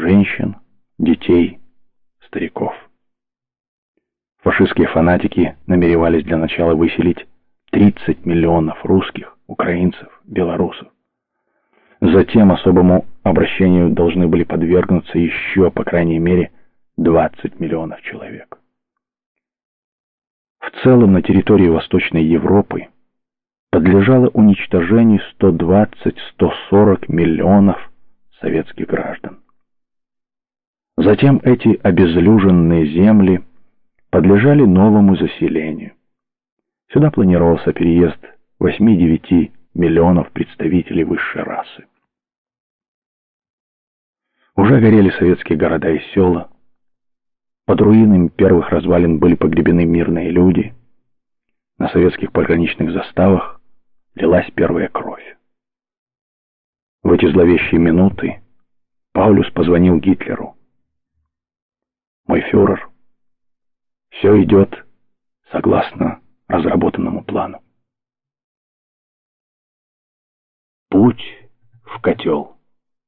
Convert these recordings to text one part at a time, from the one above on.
женщин, детей, стариков. Фашистские фанатики намеревались для начала выселить 30 миллионов русских, украинцев, белорусов. Затем особому обращению должны были подвергнуться еще, по крайней мере, 20 миллионов человек. В целом на территории Восточной Европы подлежало уничтожению 120-140 миллионов советских граждан. Затем эти обезлюженные земли подлежали новому заселению. Сюда планировался переезд 8-9 миллионов представителей высшей расы. Уже горели советские города и села. Под руинами первых развалин были погребены мирные люди. На советских пограничных заставах лилась первая кровь. В эти зловещие минуты Паулюс позвонил Гитлеру. «Мой фюрер, все идет согласно разработанному плану. Путь в котел».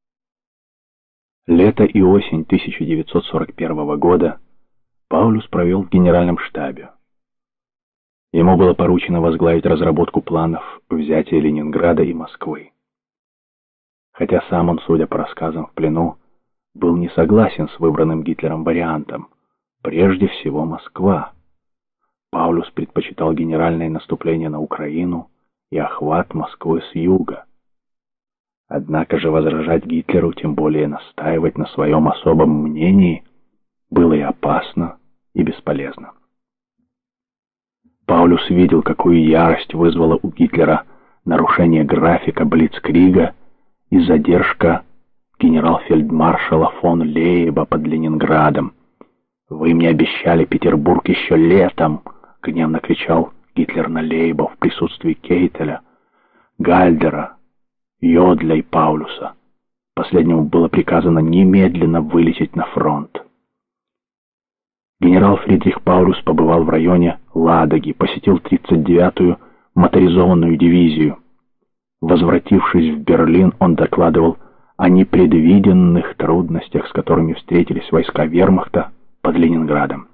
Лето и осень 1941 года Паулюс провел в генеральном штабе. Ему было поручено возглавить разработку планов взятия Ленинграда и Москвы. Хотя сам он, судя по рассказам в плену, был не согласен с выбранным Гитлером вариантом, прежде всего Москва. Паулюс предпочитал генеральное наступление на Украину и охват Москвы с юга. Однако же возражать Гитлеру, тем более настаивать на своем особом мнении, было и опасно, и бесполезно. Паулюс видел, какую ярость вызвало у Гитлера нарушение графика Блицкрига и задержка генерал-фельдмаршала фон Лейба под Ленинградом. «Вы мне обещали Петербург еще летом!» — гневно кричал Гитлер на Лейба в присутствии Кейтеля, Гальдера, Йодля и Паулюса. Последнему было приказано немедленно вылететь на фронт. Генерал Фридрих Паулюс побывал в районе Ладоги, посетил 39-ю моторизованную дивизию. Возвратившись в Берлин, он докладывал о непредвиденных трудностях, с которыми встретились войска вермахта под Ленинградом.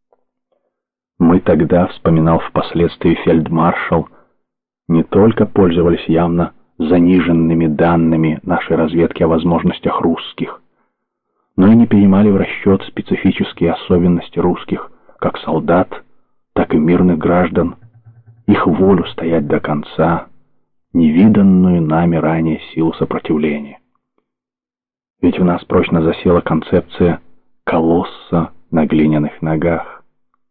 Мы тогда, вспоминал впоследствии фельдмаршал, не только пользовались явно заниженными данными нашей разведки о возможностях русских, но и не принимали в расчет специфические особенности русских, как солдат, так и мирных граждан, их волю стоять до конца, невиданную нами ранее силу сопротивления. Ведь в нас прочно засела концепция колосса на глиняных ногах.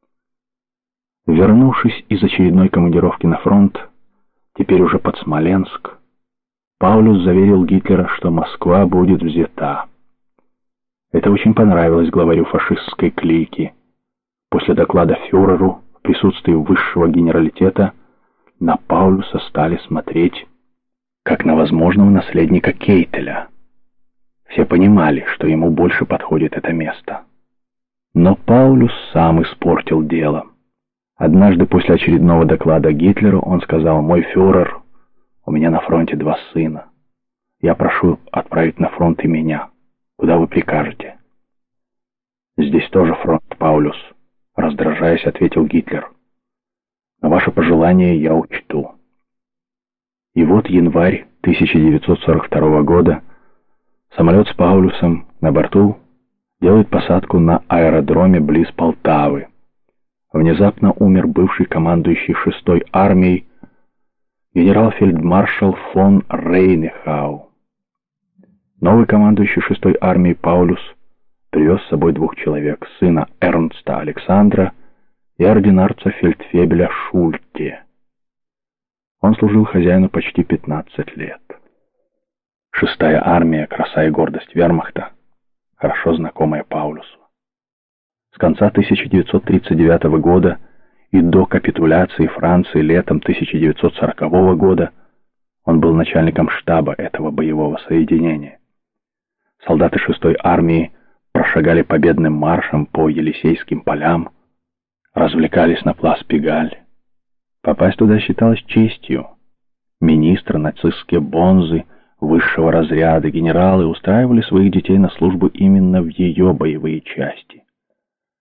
Вернувшись из очередной командировки на фронт, теперь уже под Смоленск, Паулюс заверил Гитлера, что Москва будет взята. Это очень понравилось главарю фашистской клики. После доклада фюреру в присутствии высшего генералитета на Паулюса стали смотреть как на возможного наследника Кейтеля. Все понимали, что ему больше подходит это место. Но Паулюс сам испортил дело. Однажды после очередного доклада Гитлеру он сказал: «Мой фюрер, у меня на фронте 2 сына. Я прошу отправить на фронт и меня. Куда вы прикажете?» «Здесь тоже фронт, Паулюс», — раздражаясь, ответил Гитлер. «Но ваше пожелание я учту». И вот январь 1942 года самолет с Паулюсом на борту делает посадку на аэродроме близ Полтавы. Внезапно умер бывший командующий 6-й армией генерал-фельдмаршал фон Рейнехау. Новый командующий 6-й армией Паулюс привез с собой 2 человек: сына Эрнста Александра и ординарца фельдфебеля Шульте. Он служил хозяину почти 15 лет. 6-я армия, краса и гордость вермахта, хорошо знакомая Паулюсу. С конца 1939 года и до капитуляции Франции летом 1940 года он был начальником штаба этого боевого соединения. Солдаты 6-й армии прошагали победным маршем по Елисейским полям, развлекались на Плас Пигаль. Попасть туда считалось честью. Министры, нацистские бонзы, высшего разряда генералы устраивали своих детей на службу именно в ее боевые части.